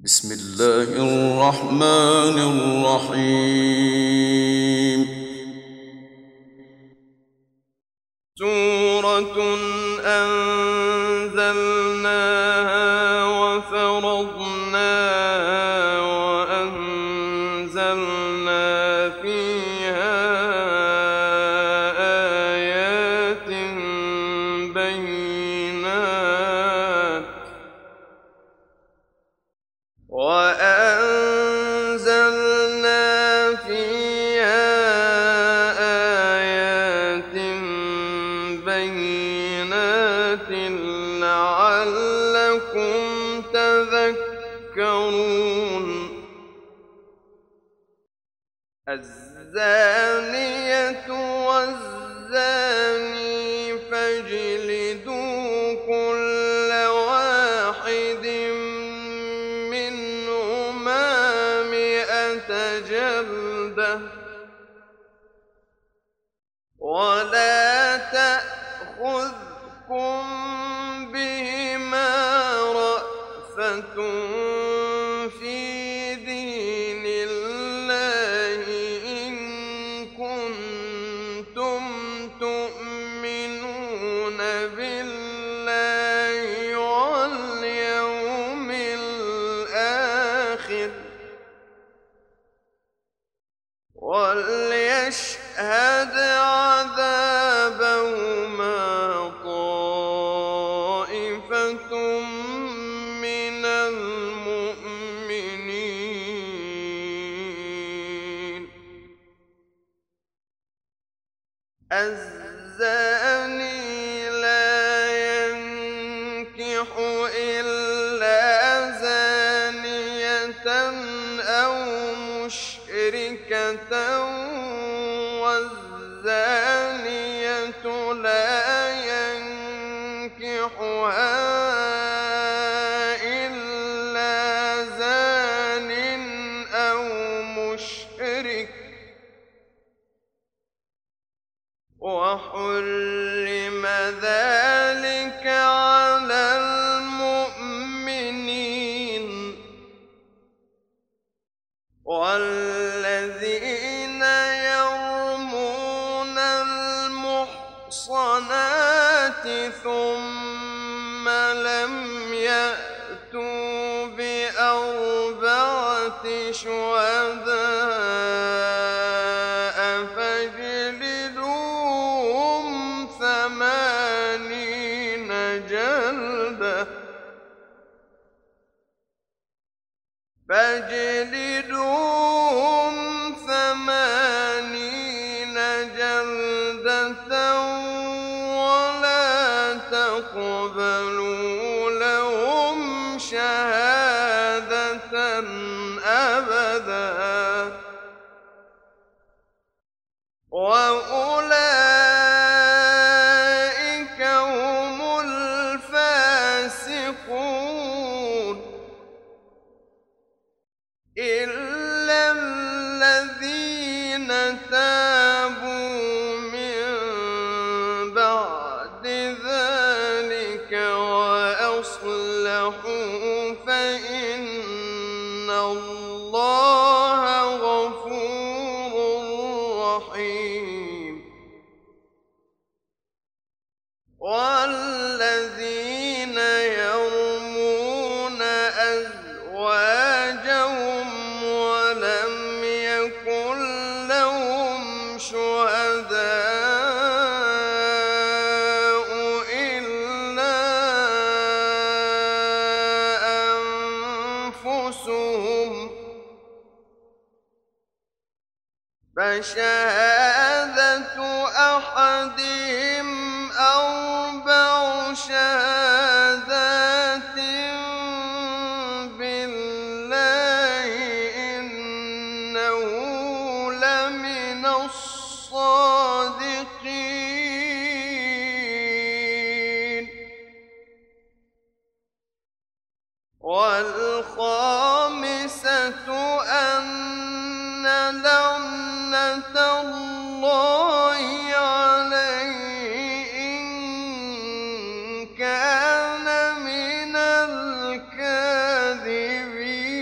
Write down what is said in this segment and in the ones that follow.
بسم الله الرحمن الرحيم. سورة أنزلناها وفرضناها وأنزلنا فيها آيات بينات لعلكم تذكرون. الزانية والزاني فاجلدوا كل واحد منهما 100 جلدة ولا تأخذكم بهما رأفة في دين الله إن كنتم تؤمنون بالله واليوم الآخر وليشهد عذابهما طائفة من المؤمنين. الزاني لا ينكح إلا زانية أو مشركة والزانية لا ينكحها إلا زان أو مشرك وحرم ذلك على المؤمنين. والذين يرمون المحصنات ثم لم يأتوا ب4 شهداء فاجلدوهم 80 جلدة ولا تقبلوا لهم شهادة أبدا وأولئك هم الفاسقون إلا الذين تابوا من بعد ذلك وأصلحوا فإن الله غفور رحيم. والذين يرمون أزواجهم ولم يكن لهم شهداء إلا أنفسهم فشهادة أحدهم 4 شهادات بالله إنه لمن الصادقين. والخامسة أن لعنة الله عليه إن كان من الكاذبين.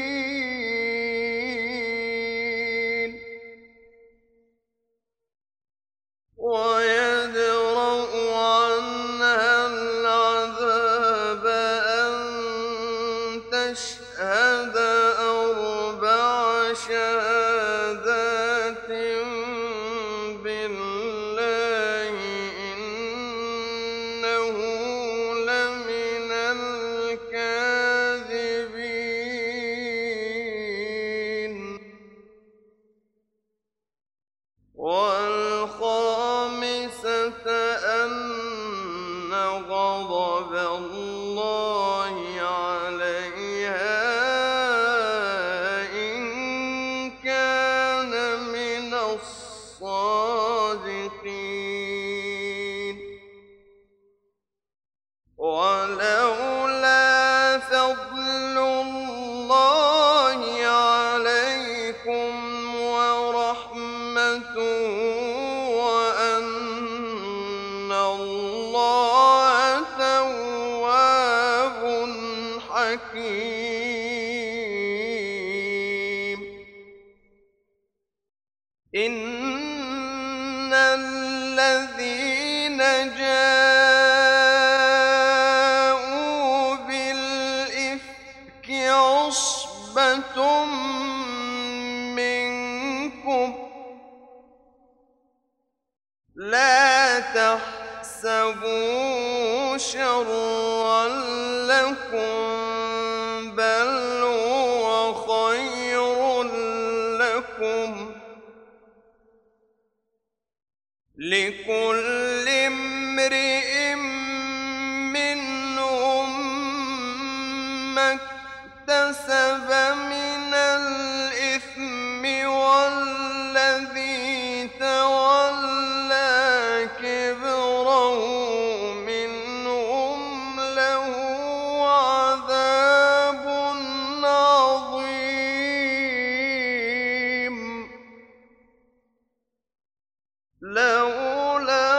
نشهد أربع شهادات بالله إنه لمن الكاذبين والخامسة أن غضب الله عليها إن كان من الصادقين ولولا فضل الله عليكم ورحمته وأن الله تواب حكيم إن الذين جاءوا بالإفك عصبة منكم لا تحسبوا شرا لكم بل هو خير لكم لكل امرئ منهم ما اكتسب من الإثم والذي تولى كبره منهم له عذاب عظيم لولا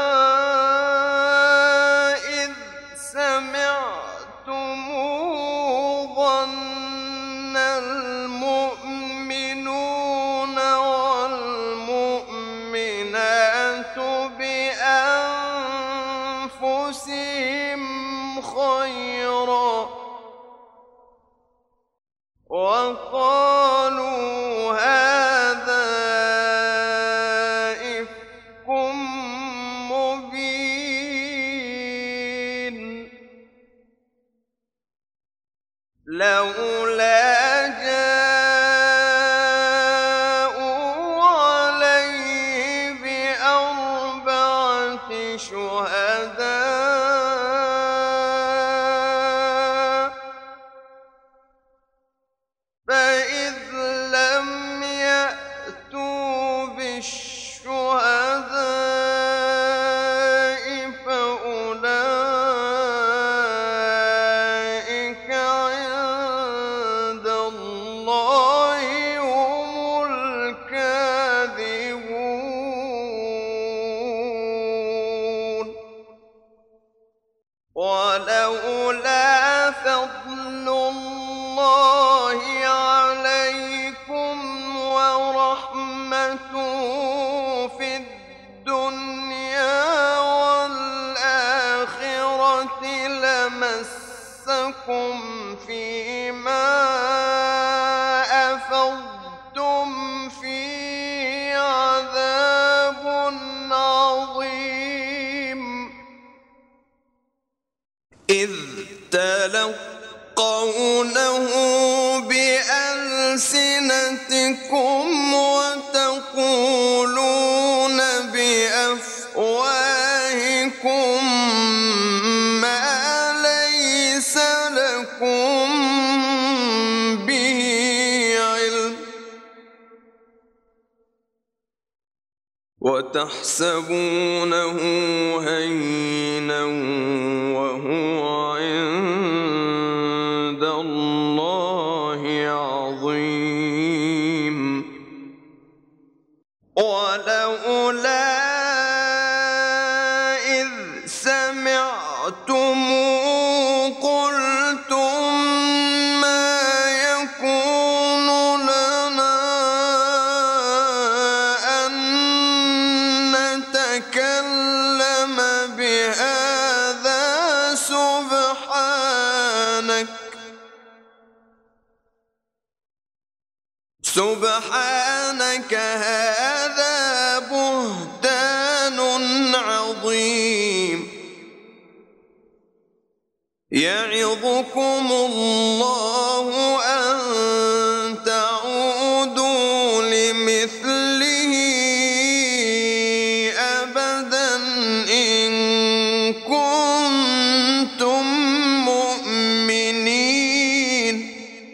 إذ سمعتموه ظن المؤمنون والمؤمنات بأنفسهم خيرا وقالوا هذا إفك مبين لولا جاءوا عليه بأربعة شهداء فإذ لم يأتوا بالشهداء فأولئك عند الله هم الكاذبون ولولا فضل الله عليكم ورحمته في الدنيا والآخرة لمسكم فيما أفضتم فيه عذاب عظيم إذ تلقونه بألسنتكم وتقولون بأفواهكم ما ليس لكم به علم وتحسبونه هينا وهو عند الله عظيم ولولا إذ سمعتموه قلتم ما يكون لنا أن نتكلم بهذا سبحانك سبحانك هذا بهتان عظيم يعظكم الله أن تعودوا لمثله أبدا إن كنتم مؤمنين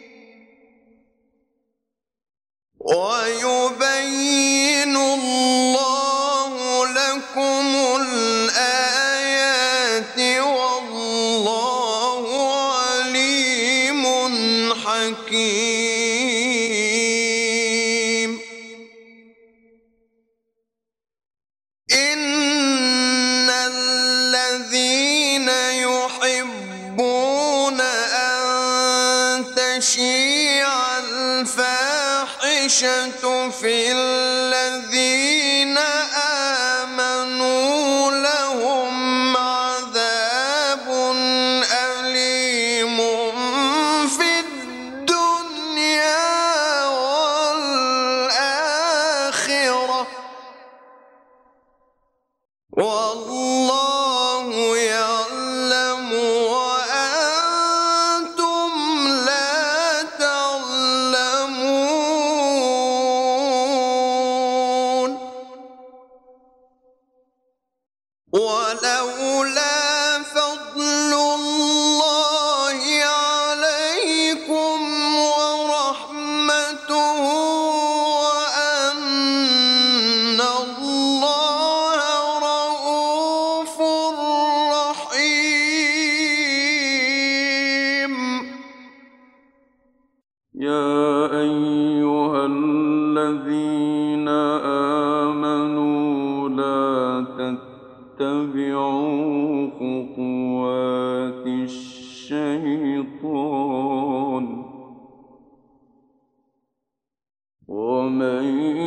ويبين الله لكم الآيات والله عليم حكيم إن الذين يحبون أن تشيع الفاحشة في الذين آمنوا لهم عذاب أليم في الدنيا والآخرة والله يعلم وأنتم لا تعلمون ولولا فضل الله عليكم ورحمته وأن الله رؤوف رحيم يا أيها الذين آمنوا لا تتبعوا خطوات الشيطان ومن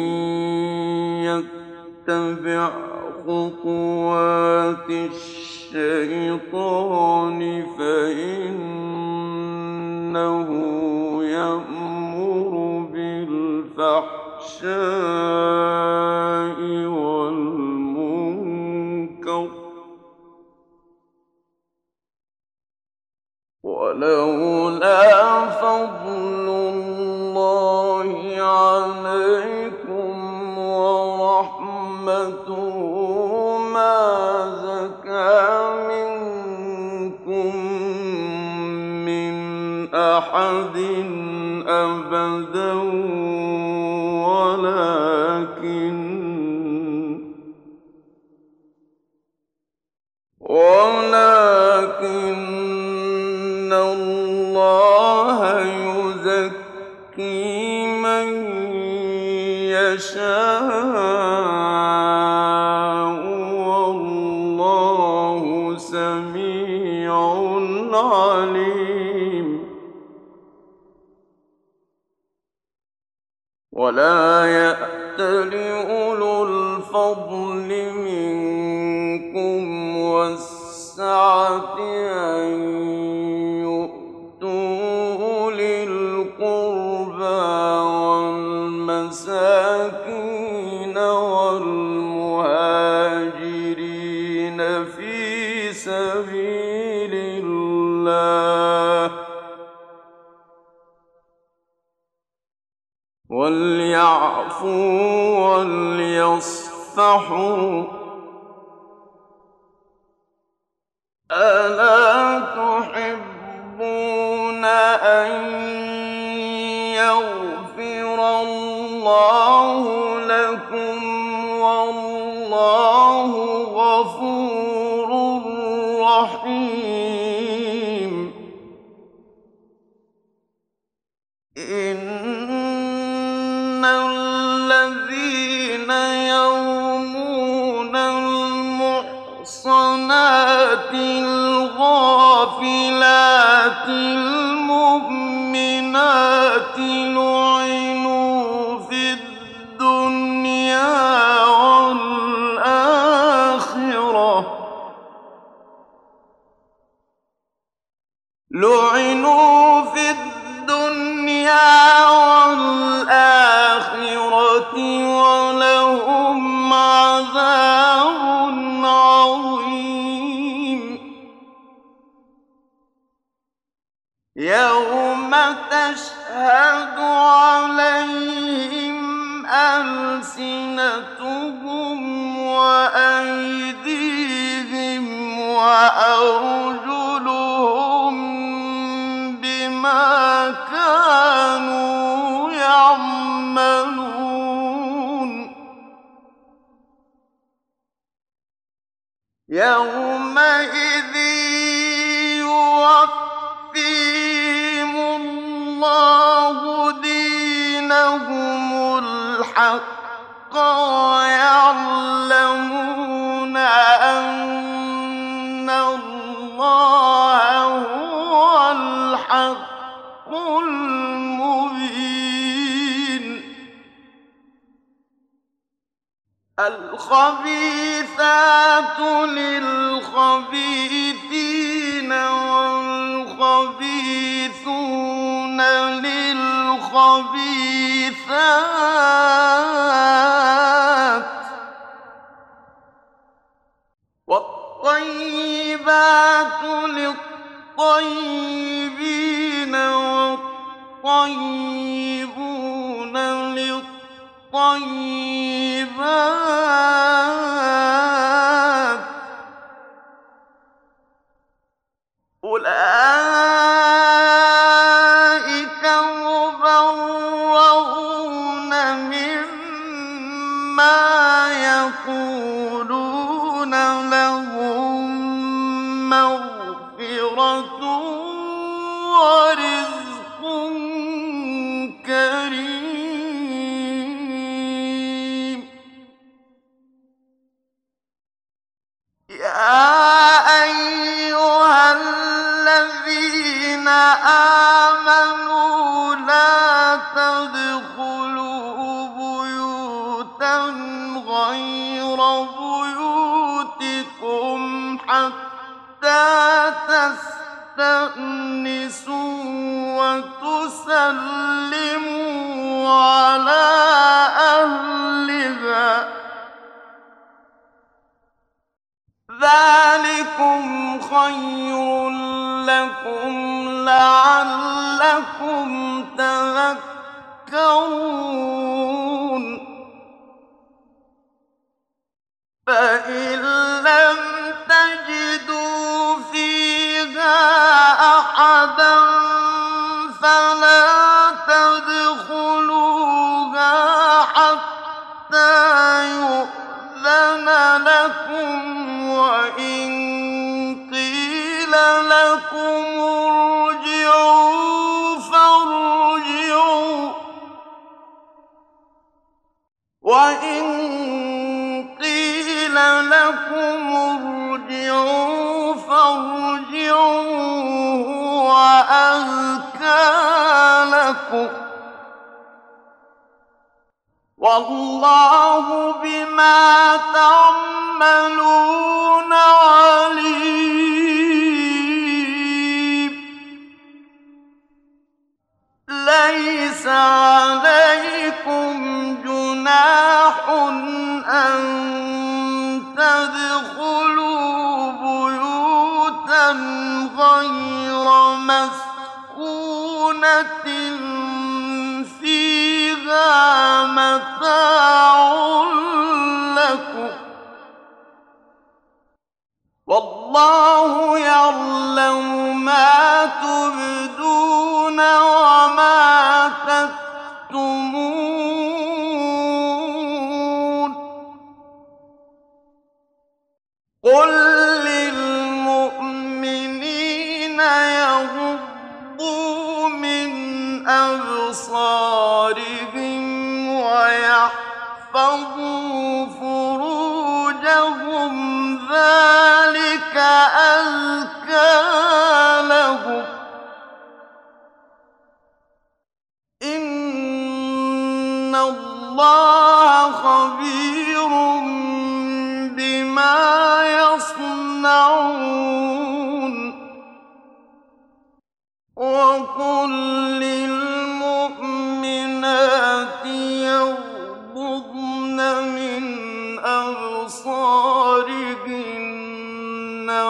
يتبع خطوات الشيطان فإنه يأمر بالفحشاء والمنكر ولولا فضل الله عليكم ورحمته ما زكى منكم من أحد أبدا ولكن الله يزكي من يشاء والله سميع عليم ولا يأتل أولو الفضل منكم والسعة أن يؤتوا أولي القربى والمساكين والمهاجرين في سبيل الله وليعفوا وليصفحوا ألا تحبون أن يغفر الله لكم والله غفور رحيم إن الذين يرمون المحصنات الغافلات المؤمنات لعنوا في الدنيا والآخرة لعنوا في الدنيا والآخرة عليهم ألسنتهم وأيديهم وأرجلهم بما كانوا يعملون يومئذ يوفيهم الله دينهم الحق ويعلمون أن الله هو الحق المبين الخبيثات للخبيثين والخبيثون للخبيثات والطيبات للطيبين والطيبون للطيبات أولئك مبرؤون مما يقولون لهم مغفرة ورزق كريم يا أيها الذين آمنوا لا تدخلوا بيوتا غير بيوتكم حتى تستأنسوا وتسلموا على أهلها ذلكم خير لكم لعلكم تذكرون فإن لم تجدوا فيها أحدا فلا تدخلوها حتى يؤذن لكم وإن قيل لكم ارجعوا فارجعوا وإن قيل لكم ارجعوا فارجعوا هو أزكى لكم والله بما تعملون عليم ليس عليكم جناح أن تدخلوا بيوتا غير مسكونة فيها متاع لكم والله يعلم ما تبدون وما تكتمون قل للمؤمنين يغضوا من أبصارهم ويحفظوا فروجهم ذلك أزكى لهم إن الله خبير بما يصنعون وقل للمؤمنات يغضضن من أبصارهن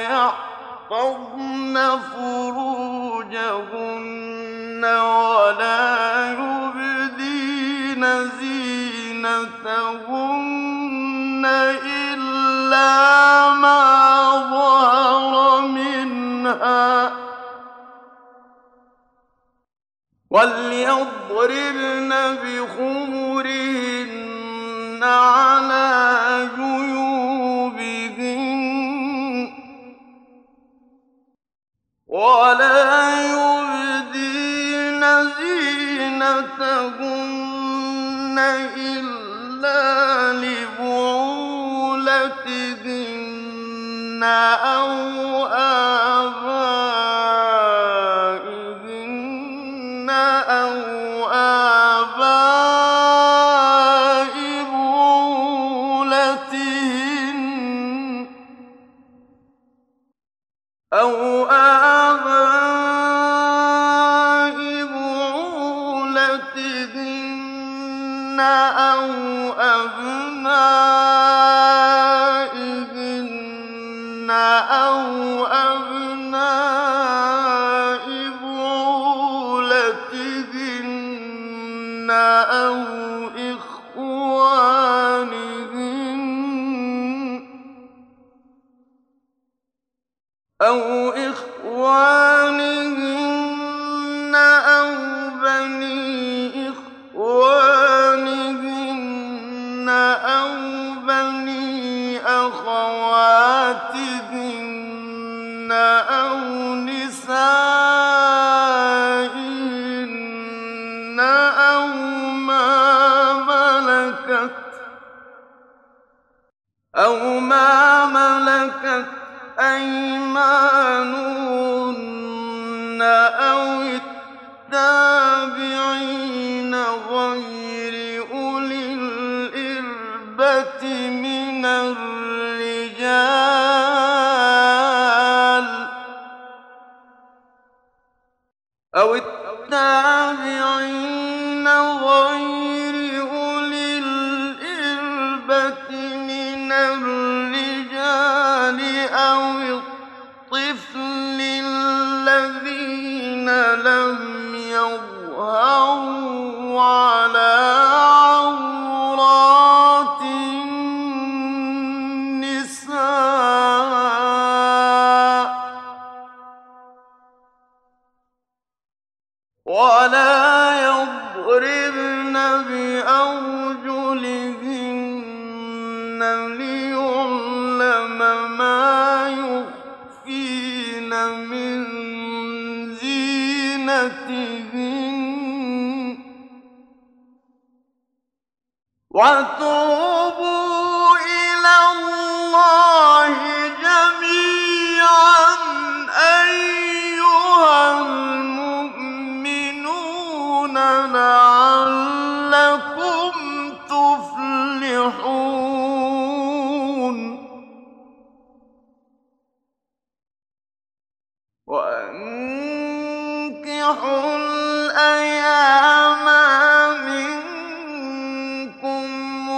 ويحفظن فروجهن ولا ما ظهر منها وَلْيَضْرِبْنَ بِخُمُرِهِنَّ عَلَىٰ جُيُوبِهِنَّ وَلَا يُبْدِينَ زِينَتَهُنَّ إِلَّا لِبُعُولَتِهِنَّ أَوْ آبَائِهِنَّ أَوْ آبَاءِ بُعُولَتِهِنَّ أَوْ أَبْنَائِهِنَّ أَوْ أَبْنَاءِ بُعُولَتِهِنَّ أَوْ إخوانهن أو بني إخوانهن أو بني أخواتهن أو نسائهن أو ما ملكت أيمانهن أو التابعين غير أولي الإربة من الرجال أو الطفل الذين لم يظهروا على عورات النساء ولا يضربن بأرجلهن ليعلم ما يخفين من زينتهن وتوبوا إلى الله جميعا أيها المؤمنون لعلكم تفلحون وأنكحوا الأيام منكم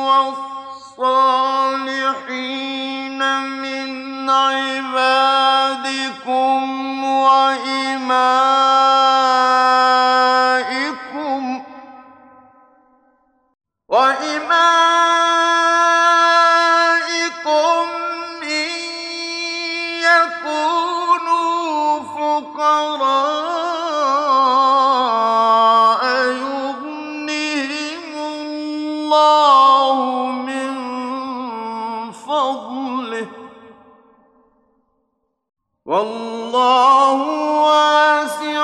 والصالحين من عبادكم وإمائكم إن يكونوا فقراء يغنهم الله من فضله والله واسع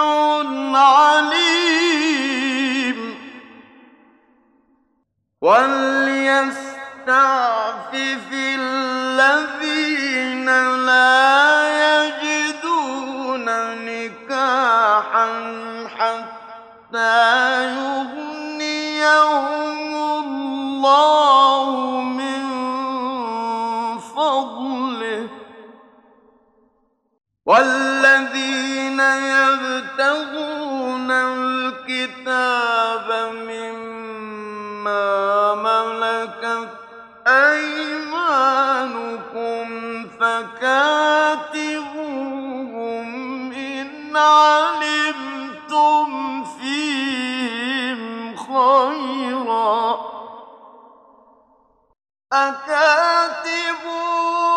عليم وليستعفف الذين لا يجدون نكاحا حتى يغنيهم الله من فضله والذين يبتغون الكتاب مما ملكت أيمانكم فكاتبوهم إن علمتم فيهم خيرا أكاتبوهم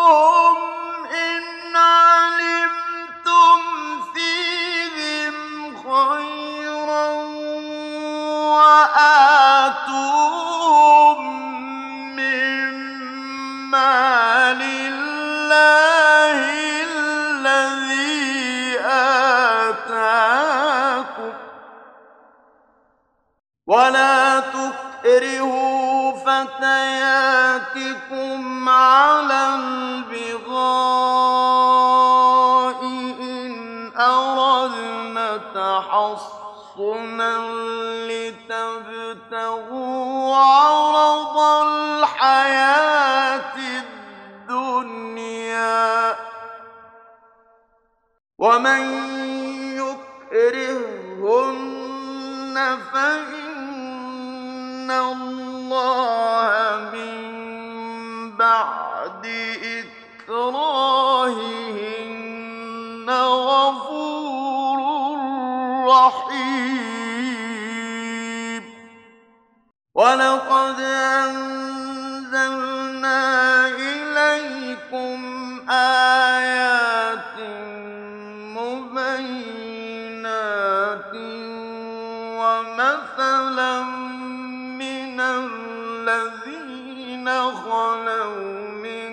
ولا تكرهوا فتياتكم على البغاء إن أردنا تحصنا لتبتغوا عرض الحياة الدنيا ومن يكرههن فإن الله من بعد إكراههن غفور رحيم ولقد أنزلنا إليكم آيات مبينات ومثلا من الذين خلوا من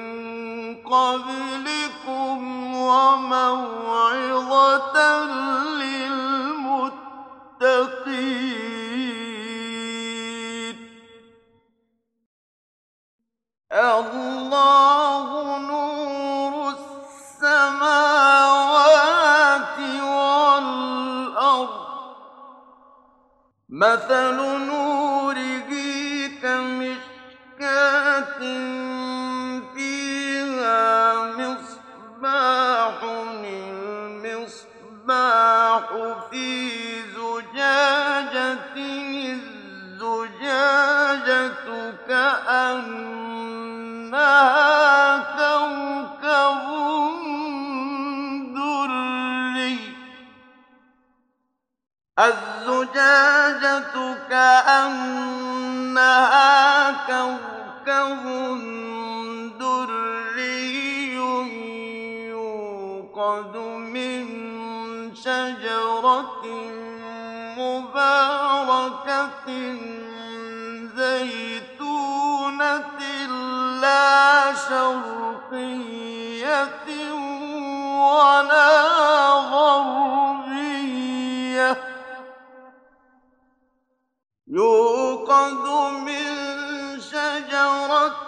قبلكم وموعظة للمتقين الله نور السماوات والأرض مثل نوره كمشكاة فيها مصباح المصباح في زجاجة الزجاجة كأنها كوكب دري الزجاجة كأنها كوكب دري يوقد من شجرة مباركة زيتونة لا شرقية ولا غربية يوقد من شجرة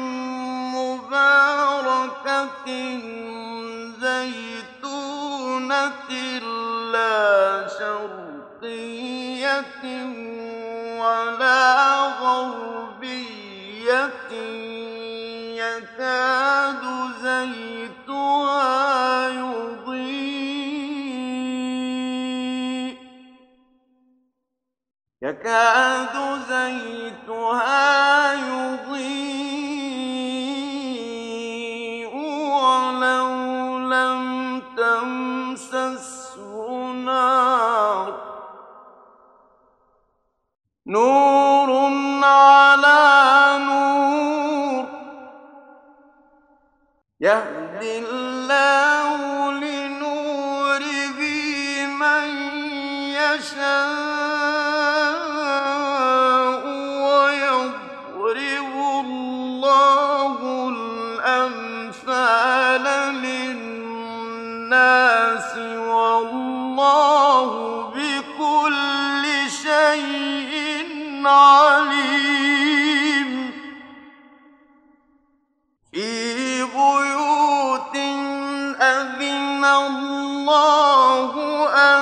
مباركة زيتونة لا شرقية ولا غربية يكاد زيتها يضيء ولو لم تمسسه نار نور على نور يهدي الله لنوره من يشاء ويضرب الله الأمثال للناس والله بكل شيء عليم في بيوت أذن الله أن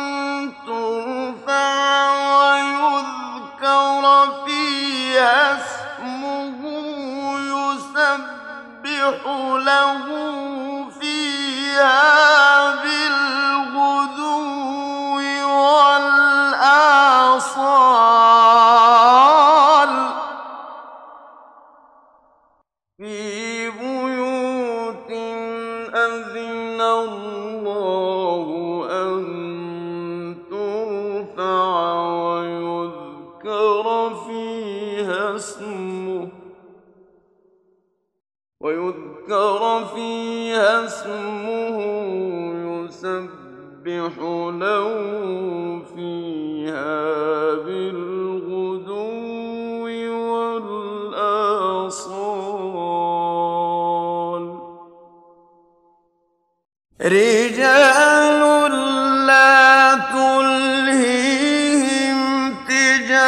ترفع ويذكر فيها اسمه يسبح له فيها بالغدو والآصال في بيوت أذن الله أن ترفع ويذكر فيها اسمه يسبح له فيها بالغدو والآصال رجال لا تلهيهم تجارة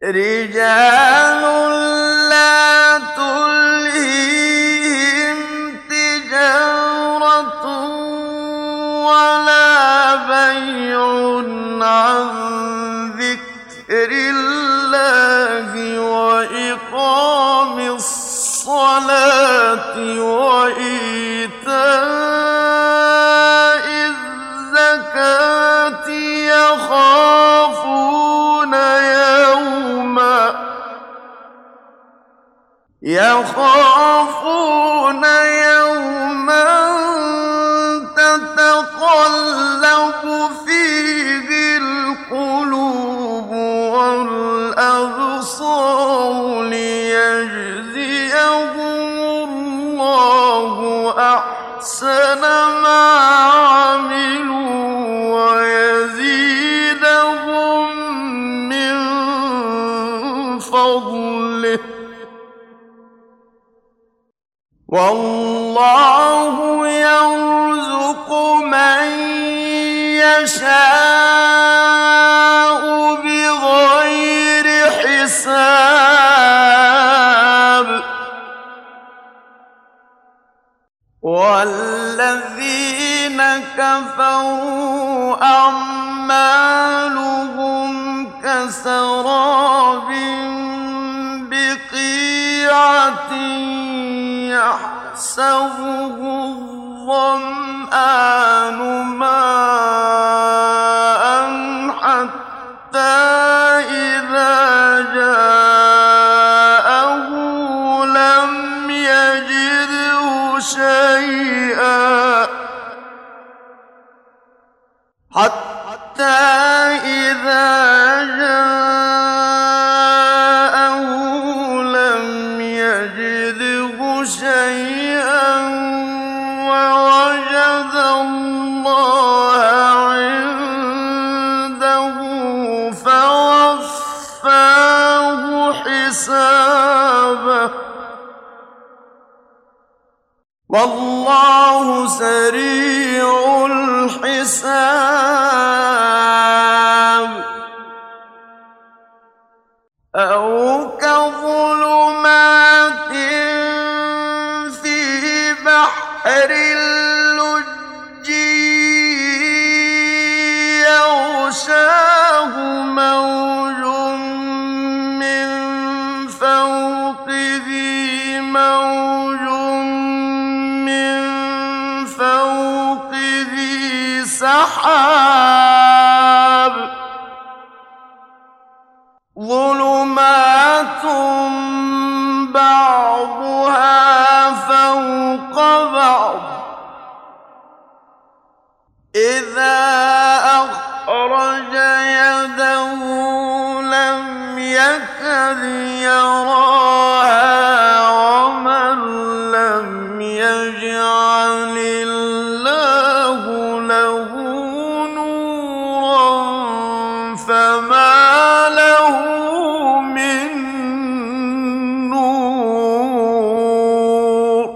رجال لا تلهيهم تجارة ولا بيع عن ذكر الله وإقام الصلاة وإيتاء الزكاة يخافون يوما تتقلب فيه القلوب والأبصار ليجزيهم الله أحسن ما عملوا ويزيدهم من فضله والله يرزق من يشاء بغير حساب والذين كفروا أعمالهم كسراب بقيعة يحسبه الظمآن ماء حتى إذا جاءه لم يجده شيئا حتى إذا جاءه لم يجده شيئا ووجد الله عنده فوفاه حسابه والله سريع الحساب أو كظلمات في بحر اللج يغشاه موج من فوقه موج من فوقه سحاب ظلمات بعضها فوق بعض إذا أخرج يده لم يكد يراها ومن لم يجعل الله له نورا فما له من نور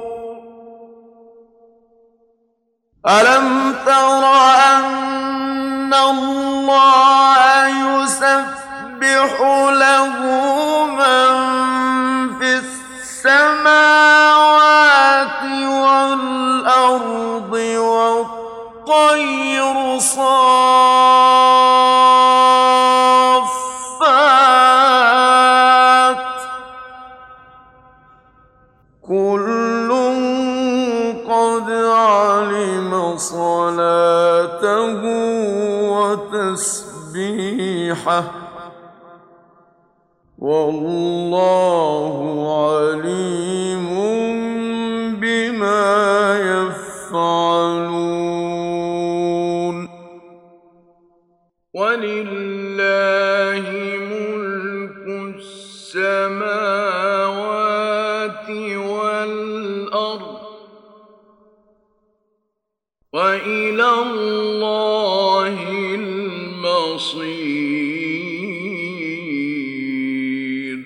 ألم تر أن الله يسبح له من في السماوات والأرض والطير صافات كل قد علم صلاته وتسبيحه والله عليم بما يفعلون ولله ملك السماوات والأرض وإلى الله المصير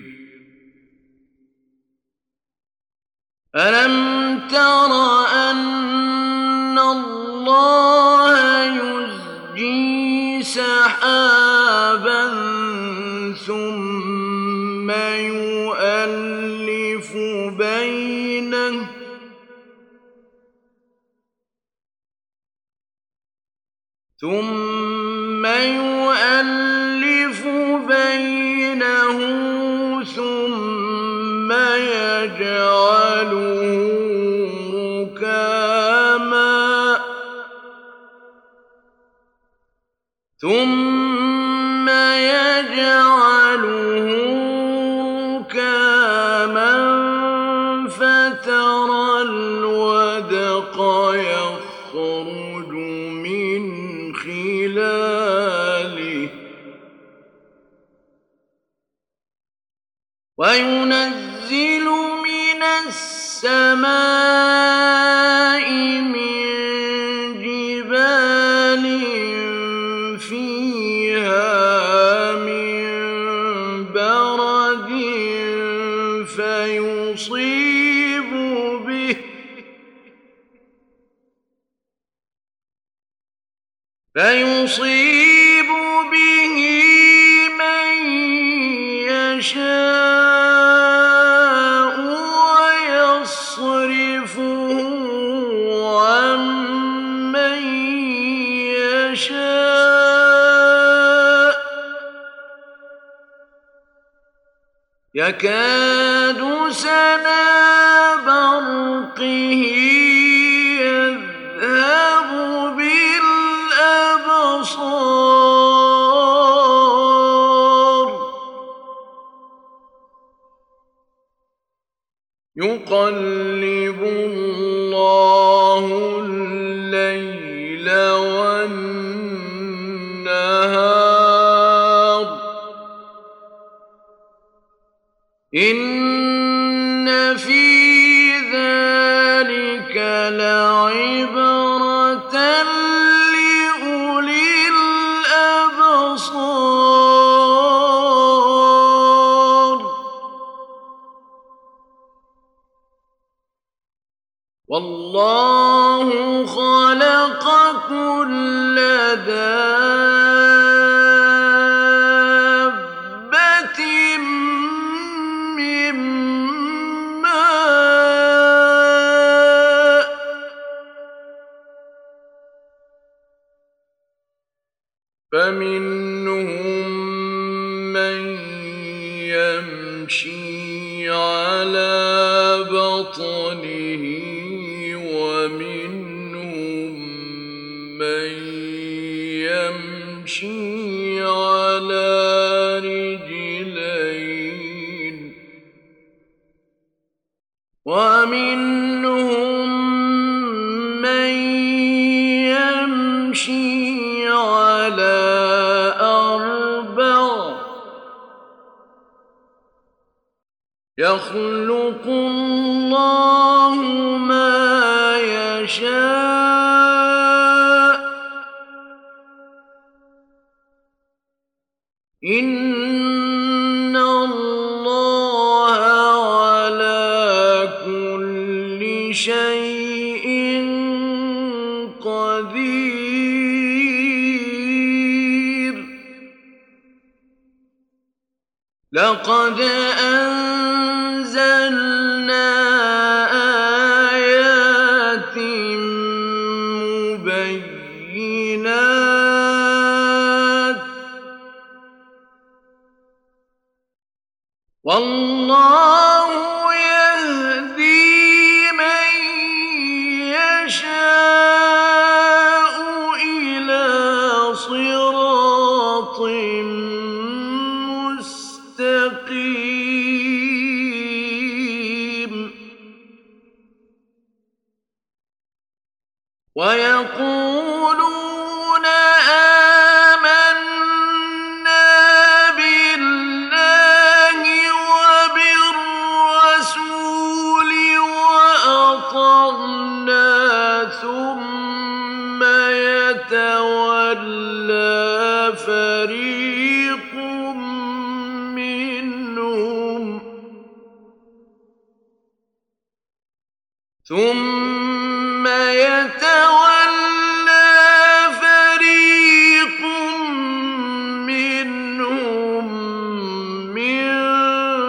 ألم تر أن الله يزجي سحابا ثم يؤلف بينه ثم يجعله ركاما فترى الودق يخرج من خلاله وينزل من السماء من جبال فيها من برد فيصيب به من يشاء ويصرفه عن من يشاء يكاد سنا برقه يذهب بالأبصار يقلب الله الليل والنهار إن في ذلك لعبرة لأولي الأبصار والله خلق كل دابة من ماء فمنهم من يمشي على بطنه ومنهم من يمشي على رجلين ومنهم من يمشي على أربع يخلق الله ما يشاء إن الله على كل شيء قدير لقد أنزلنا آيات مبينات والله يهدي من يشاء إلى صراط مستقيم ويقولون آمنا بالله وبالرسول وأطعنا ثم يتولى فريق منهم من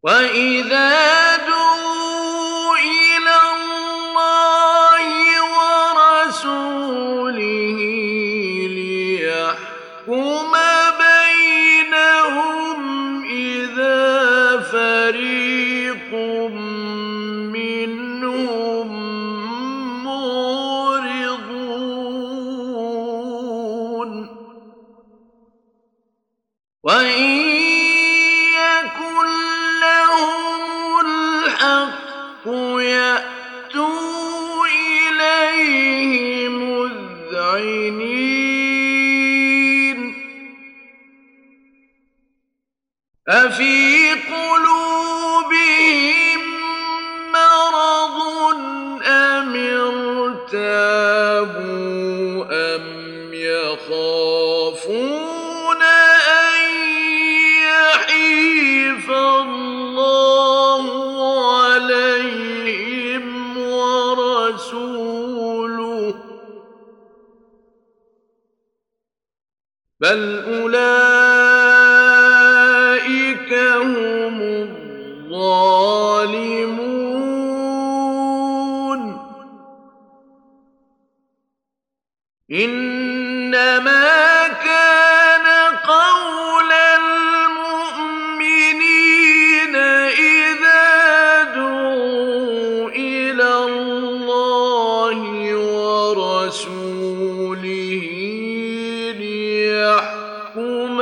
وإذا دعوا إلى الله ورسوله ليحكم بينهم إذا فريق منهم معرضون وإن يكن لهم الحق يأتوا إليه مذعنين أفي قلوبهم مرض أم ارتابوا أم يخافون أن يحيف الله عليهم ورسوله بل أولئك هم الظالمون إنما كان قول المؤمنين إذا دعوا إلى الله ورسوله ليحكم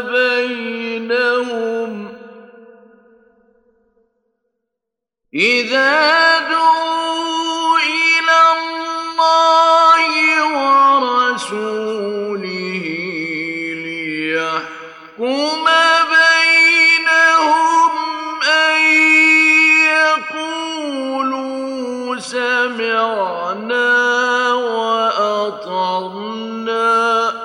بينهم إذا دعوا إلى الله ورسوله ليحكم بينهم أن يقولوا سمعنا وأطعنا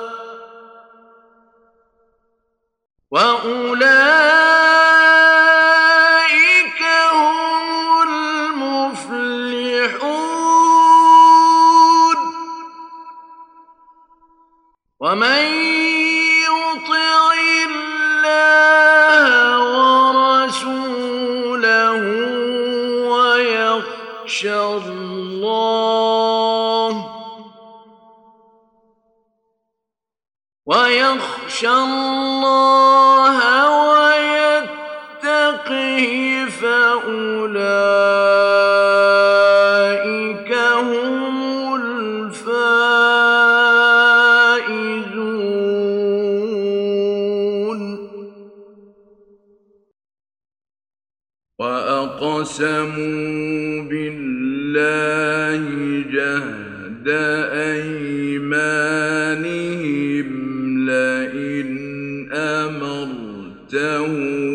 وأولئك هم المفلحون ومن يطع الله ورسوله ويخشى الله ويتقه فأولئك هم الفائزون وأقسموا بالله جهد أيمانهم لئن أمرتهم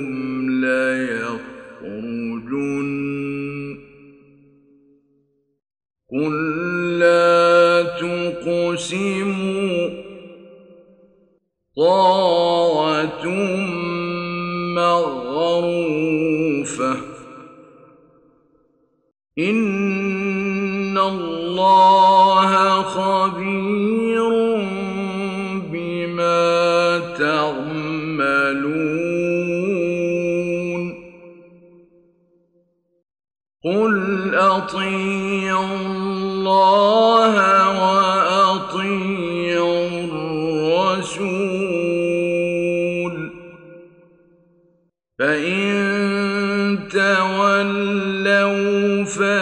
ليخرجن قل لا تقسموا طاعة معروفة إن الله خبير بما تعملون قل أطيعوا الله وأطيعوا الرسول فإن تولوا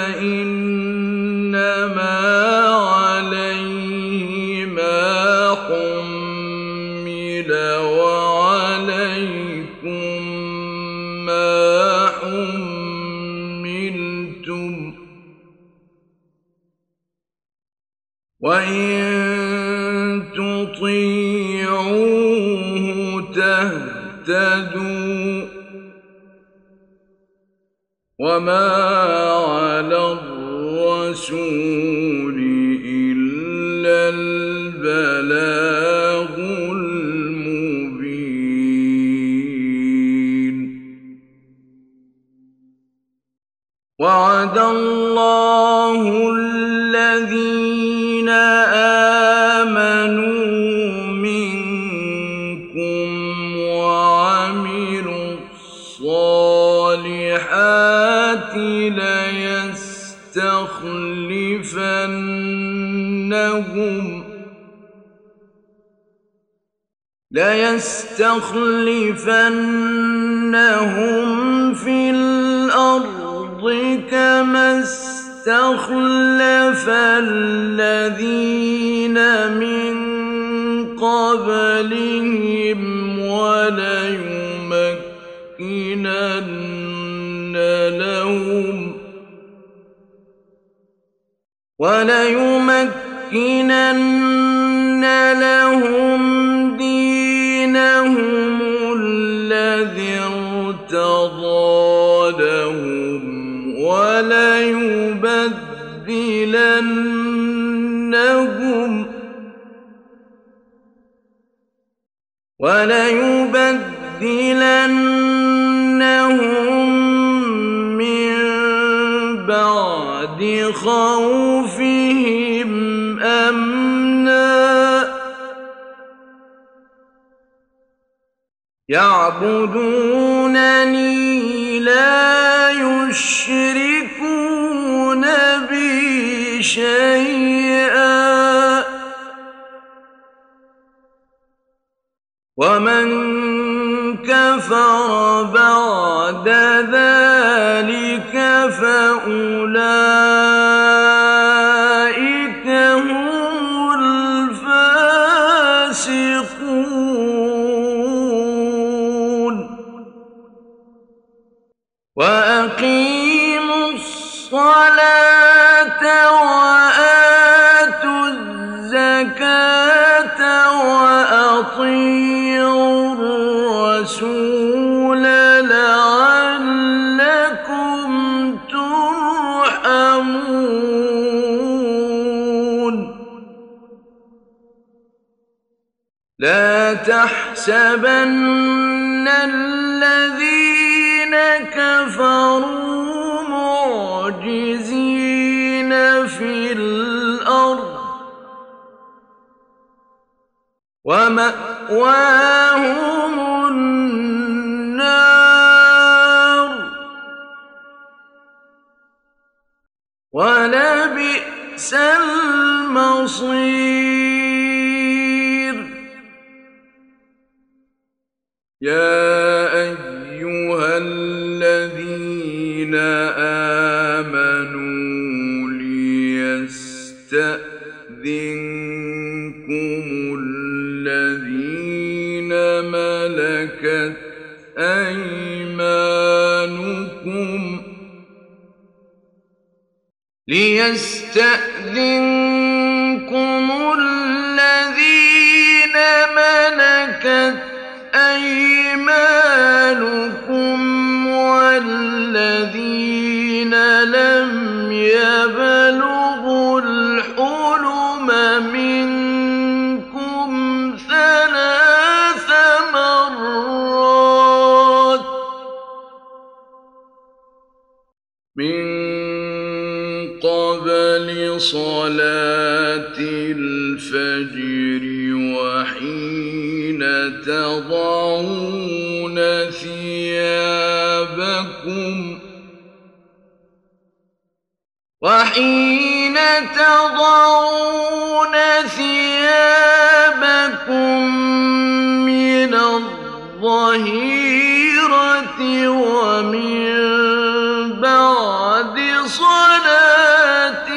فإنما عليه ما حمل وعليكم ما حملتم وإن تطيعوه تهتدوا وما على الرسول إلا البلاغ المبين وعد الله الذين آمنوا منكم وعملوا الصالحات ليستخلفنهم في الأرض كما استخلف الذين من قبلهم وليمكنن لهم دينهم الذي ارتضى لهم وليبدلنهم من بعد خوفهم أمنا يعبدونني لا يشركون بي شيئا ومن كفر بعد ذلك فأولئك هم الفاسقون وأقيموا الصلاة وآتوا الزكاة وأطيعوا الرسول لعلكم ترحمون لا تحسبن الذين كفروا معجزين في الأرض ومأواهم النار ولبئس المصير يا أيها الذين آمنوا ليستأذنكم الذين ملكت أيمانكم والذين لم يبلغوا الحلم منكم 3 مرات من قبل صلاة الفجر وحين تضعون ثيابكم من الظهيرة ومن بعد صلاة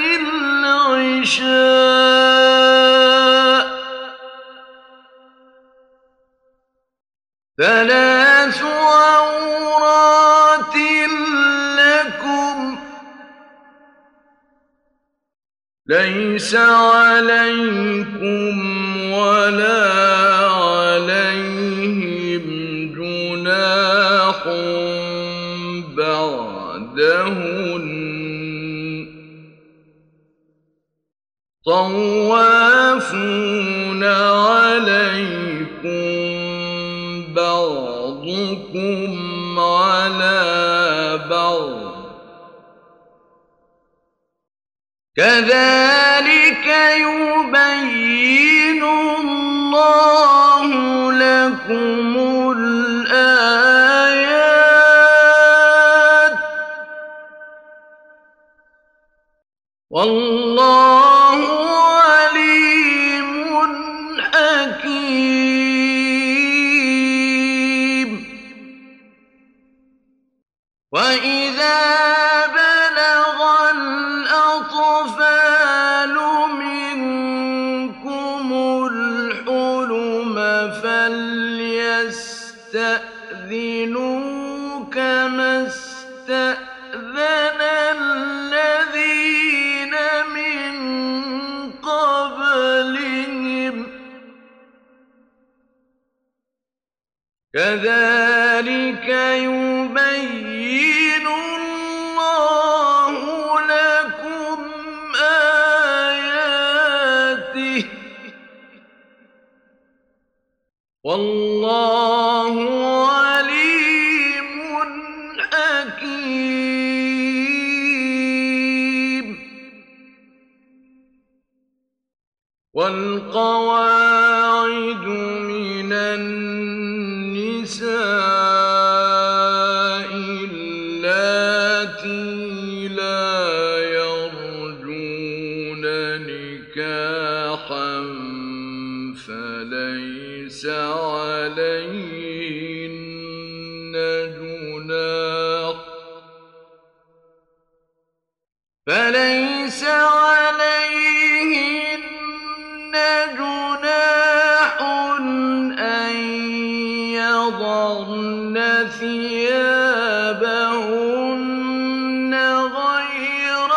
العشاء 3 عورات لكم ليس عليكم ولا عليهم جناح بعدهن طوافون عليكم بعضكم على بعض كذلك يبين الله لكم الآيات والله عليم حكيم. وإذا بلغ الأطفال منكم الحلم فليستأذنوا كما استأذن الذين من قبلهم كذلك يبين الله لكم آياته والله عليم حكيم. والقواعد من النساء اللاتي لا يرجون نكاحا فليس عليهن جناح أن يضعن ثيابهن غير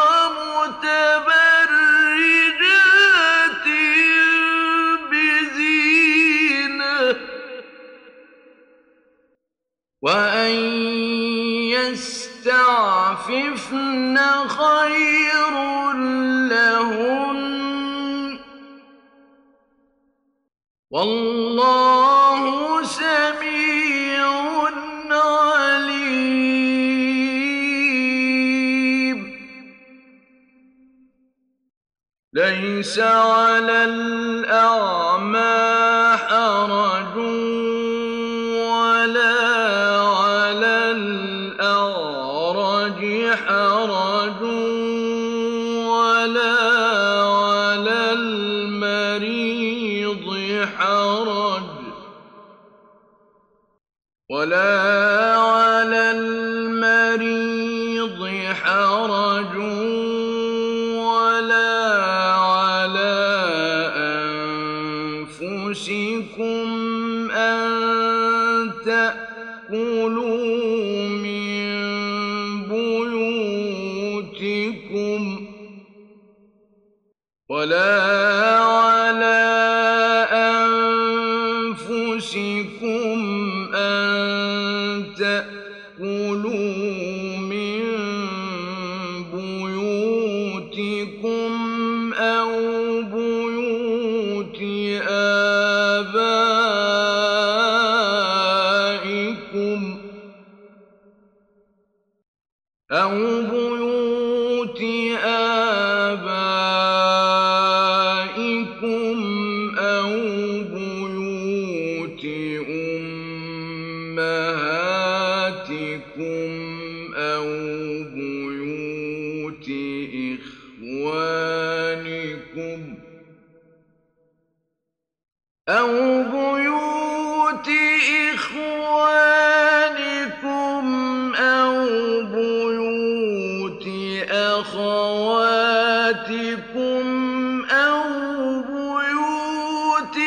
متبرجات بزينة وأن يستعففن خير لهن والله سميع عليم. ليس على الأعمى حرج ولا على الأعرج حرج ولا على المريض حرج ولا على أنفسكم أن تأكلوا من بيوتكم ولا على أنفسكم أن تأكلوا من بيوتكم أو بيوت آبائكم أو بيوت آبائكم أو بيوت أمهاتكم أو بيوت إخوانكم أو بيوت أخواتكم أو بيوت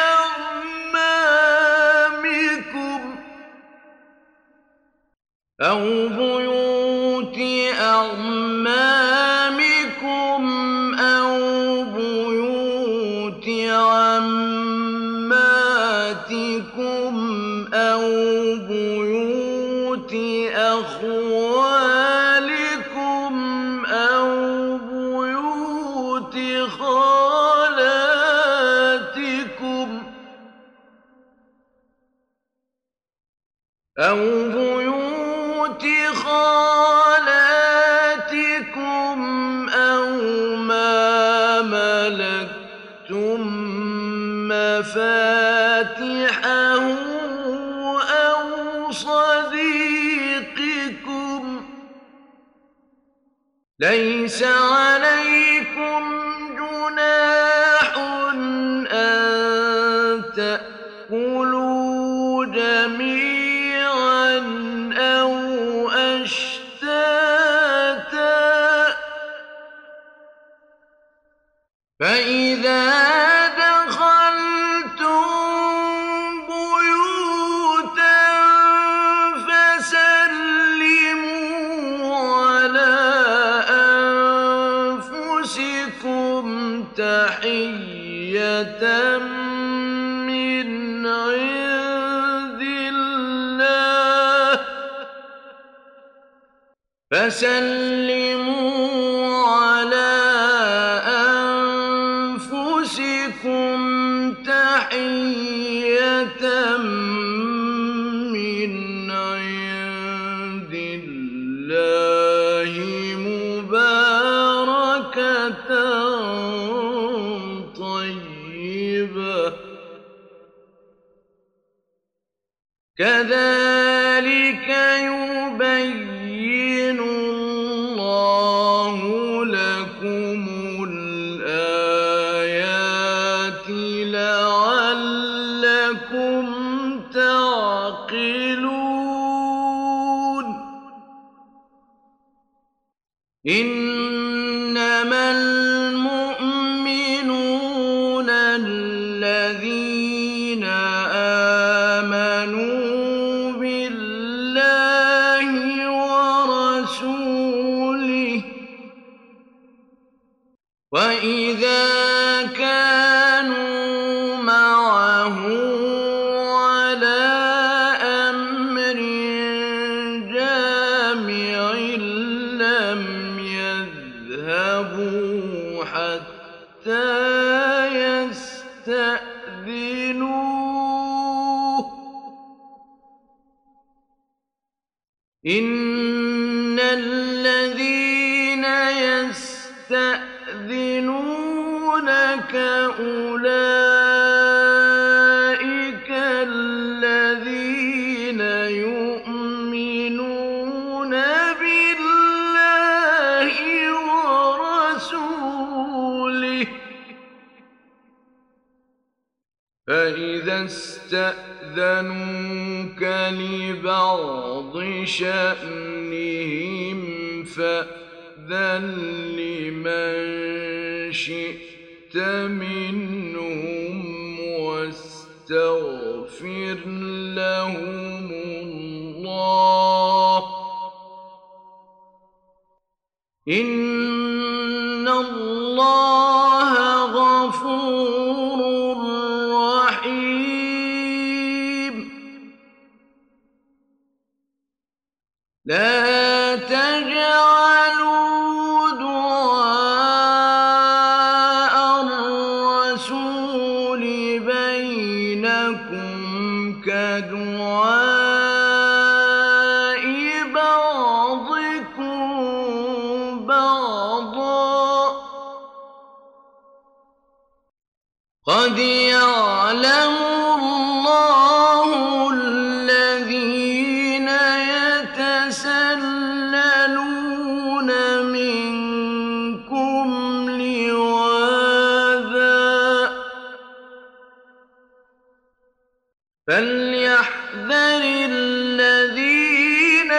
أعمامكم أو بيوت عماتكم أو بيوت أخوالكم أو بيوت خالاتكم أو بيوت خالاتكم أو ما ملكتم مفاتحه أو صديقكم ليس عليكم جناح أن تأكلوا جميعا أو أشتاتا فإذا دخلتم بيوتا فسلموا على أنفسكم تحية من عند الله فسلموا على أنفسكم تحية من عند الله مباركة طيبة كذلك يبين الله لكم الآيات لعلكم تعقلون إنما المؤمنون الذين آمنوا بالله ورسوله وإذا كانوا معه على أمر جامع لم يذهبوا حتى يستأذنوه إن الذين يستأذنونك أولئك الذين يؤمنون بالله ورسوله فإذا استأذنوك لبعض شأنهم فأذن لمن شئت منهم واستغفر لهم الله إن الله غفور رحيم لا تجعلوا دعاء الرسول بينكم كدعاء بعضكم بعضا قد يعلم الله الذين يتسللون منكم لواذا فليحذر الذين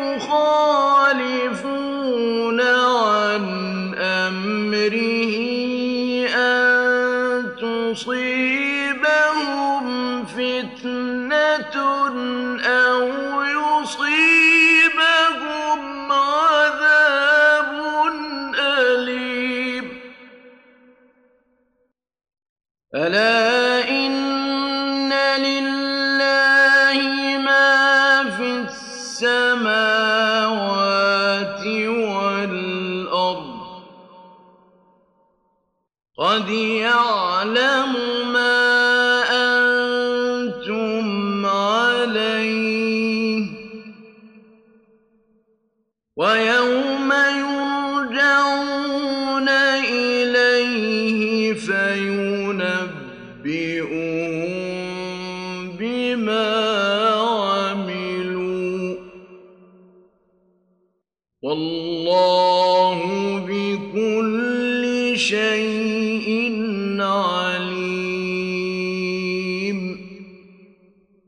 يخالفون عن أمره أن تصيبهم فتنة أو يصيبهم عذاب أليم ألا إن لله ما في السماوات والأرض قد يعلم ما أنتم عليه ويوم يرجعون إليه فينبئهم بما عملوا والله شيء